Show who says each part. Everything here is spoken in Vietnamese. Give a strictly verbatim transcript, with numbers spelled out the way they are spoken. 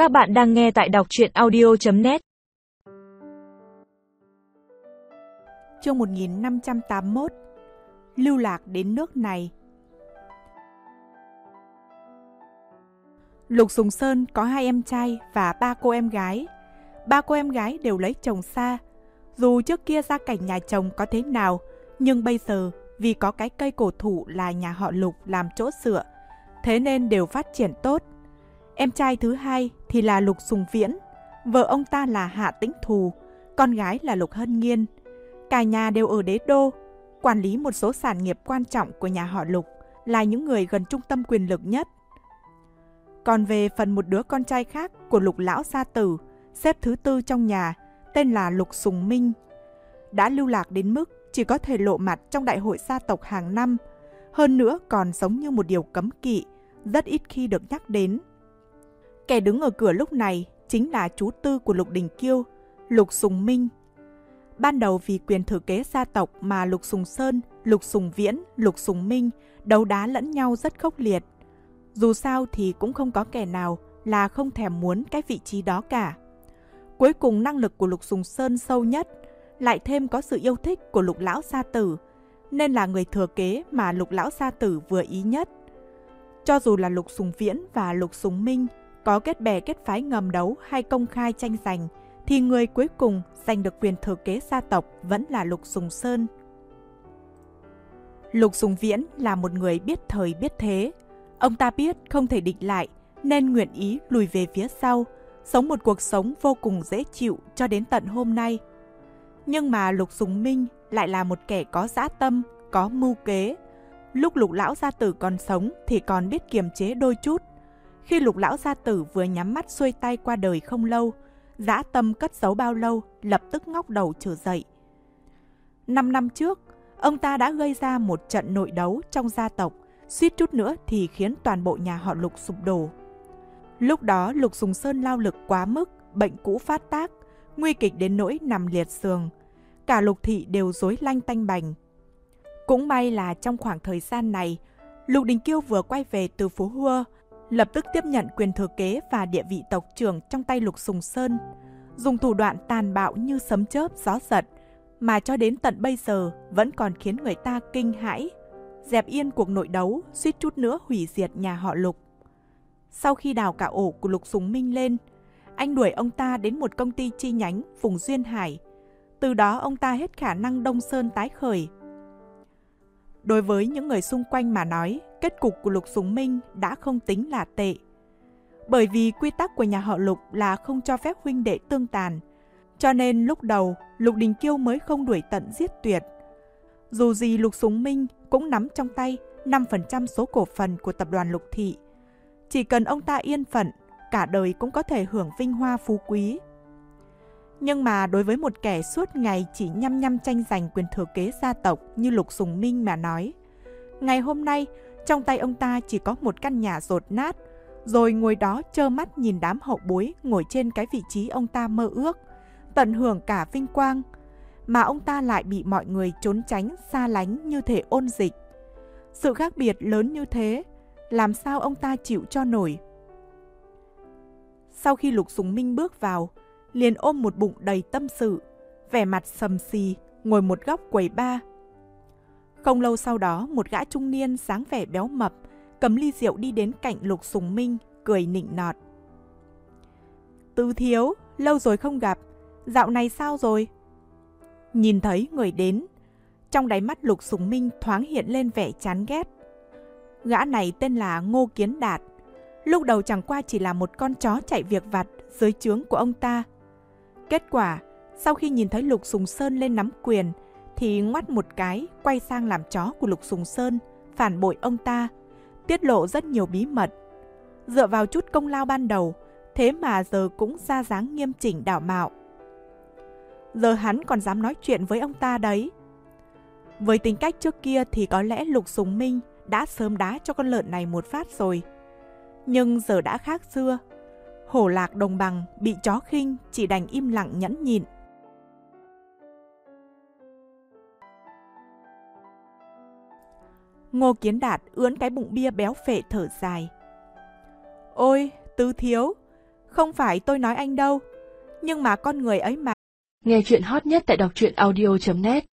Speaker 1: Các bạn đang nghe tại đọc truyện audio chấm net.
Speaker 2: Chương một nghìn năm trăm tám mươi mốt. Lưu lạc đến nước này. Lục Sùng Sơn có hai em trai và ba cô em gái. Ba cô em gái đều lấy chồng xa. Dù trước kia gia cảnh nhà chồng có thế nào, nhưng bây giờ vì có cái cây cổ thụ là nhà họ Lục làm chỗ dựa, thế nên đều phát triển tốt. Em trai thứ hai thì là Lục Sùng Viễn, vợ ông ta là Hạ Tĩnh Thù, con gái là Lục Hân Nghiên. Cả nhà đều ở đế đô, quản lý một số sản nghiệp quan trọng của nhà họ Lục, là những người gần trung tâm quyền lực nhất. Còn về phần một đứa con trai khác của Lục lão gia tử, xếp thứ tư trong nhà, tên là Lục Sùng Minh, đã lưu lạc đến mức chỉ có thể lộ mặt trong đại hội gia tộc hàng năm, hơn nữa còn giống như một điều cấm kỵ, rất ít khi được nhắc đến. Kẻ đứng ở cửa lúc này chính là chú tư của Lục Đình Kiêu, Lục Sùng Minh. Ban đầu vì quyền thừa kế gia tộc mà Lục Sùng Sơn, Lục Sùng Viễn, Lục Sùng Minh đấu đá lẫn nhau rất khốc liệt. Dù sao thì cũng không có kẻ nào là không thèm muốn cái vị trí đó cả. Cuối cùng năng lực của Lục Sùng Sơn sâu nhất, lại thêm có sự yêu thích của Lục lão gia tử, nên là người thừa kế mà Lục lão gia tử vừa ý nhất. Cho dù là Lục Sùng Viễn và Lục Sùng Minh có kết bè kết phái ngầm đấu hay công khai tranh giành, thì người cuối cùng giành được quyền thừa kế gia tộc vẫn là Lục Sùng Sơn. Lục Sùng Viễn là một người biết thời biết thế. Ông ta biết không thể địch lại nên nguyện ý lùi về phía sau, sống một cuộc sống vô cùng dễ chịu cho đến tận hôm nay. Nhưng mà Lục Sùng Minh lại là một kẻ có dã tâm, có mưu kế. Lúc Lục lão gia tử còn sống thì còn biết kiềm chế đôi chút. Khi Lục lão gia tử vừa nhắm mắt xuôi tay qua đời không lâu, dã tâm cất giấu bao lâu lập tức ngóc đầu trở dậy. Năm năm trước, ông ta đã gây ra một trận nội đấu trong gia tộc, suýt chút nữa thì khiến toàn bộ nhà họ Lục sụp đổ. Lúc đó Lục Sùng Sơn lao lực quá mức, bệnh cũ phát tác, nguy kịch đến nỗi nằm liệt giường. Cả Lục thị đều rối lanh tanh bành. Cũng may là trong khoảng thời gian này, Lục Đình Kiêu vừa quay về từ Phú Hua, lập tức tiếp nhận quyền thừa kế và địa vị tộc trưởng trong tay Lục Sùng Sơn, dùng thủ đoạn tàn bạo như sấm chớp gió giật, mà cho đến tận bây giờ vẫn còn khiến người ta kinh hãi, dẹp yên cuộc nội đấu, suýt chút nữa hủy diệt nhà họ Lục. Sau khi đào cả ổ của Lục Sùng Minh lên, anh đuổi ông ta đến một công ty chi nhánh vùng Duyên Hải. Từ đó ông ta hết khả năng Đông Sơn tái khởi. Đối với những người xung quanh mà nói, kết cục của Lục Sùng Minh đã không tính là tệ. Bởi vì quy tắc của nhà họ Lục là không cho phép huynh đệ tương tàn, cho nên lúc đầu Lục Đình Kiêu mới không đuổi tận giết tuyệt. Dù gì Lục Sùng Minh cũng nắm trong tay năm phần trăm số cổ phần của tập đoàn Lục thị. Chỉ cần ông ta yên phận, cả đời cũng có thể hưởng vinh hoa phú quý. Nhưng mà đối với một kẻ suốt ngày chỉ nhăm nhăm tranh giành quyền thừa kế gia tộc như Lục Sùng Minh mà nói, ngày hôm nay trong tay ông ta chỉ có một căn nhà dột nát, rồi ngồi đó trơ mắt nhìn đám hậu bối ngồi trên cái vị trí ông ta mơ ước, tận hưởng cả vinh quang, mà ông ta lại bị mọi người trốn tránh xa lánh như thể ôn dịch. Sự khác biệt lớn như thế, làm sao ông ta chịu cho nổi? Sau khi Lục Sùng Minh bước vào, liền ôm một bụng đầy tâm sự, vẻ mặt sầm xì, ngồi một góc quầy bar. Không lâu sau đó, một gã trung niên dáng vẻ béo mập, cầm ly rượu đi đến cạnh Lục Sùng Minh, cười nịnh nọt. Tứ thiếu, lâu rồi không gặp, dạo này sao rồi? Nhìn thấy người đến, trong đáy mắt Lục Sùng Minh thoáng hiện lên vẻ chán ghét. Gã này tên là Ngô Kiến Đạt, lúc đầu chẳng qua chỉ là một con chó chạy việc vặt dưới trướng của ông ta. Kết quả, sau khi nhìn thấy Lục Sùng Sơn lên nắm quyền, thì ngoắt một cái quay sang làm chó của Lục Sùng Sơn, phản bội ông ta, tiết lộ rất nhiều bí mật. Dựa vào chút công lao ban đầu, thế mà giờ cũng ra dáng nghiêm chỉnh đạo mạo. Giờ hắn còn dám nói chuyện với ông ta đấy. Với tính cách trước kia thì có lẽ Lục Sùng Minh đã sớm đá cho con lợn này một phát rồi. Nhưng giờ đã khác xưa. Hổ lạc đồng bằng, bị chó khinh, chỉ đành im lặng nhẫn nhịn. Ngô Kiến Đạt ưỡn cái bụng bia béo phệ thở dài. Ôi, tứ thiếu, Không phải tôi nói anh đâu. Nhưng mà con người ấy mà.
Speaker 3: Nghe chuyện hot nhất tại đọc truyện audio chấm net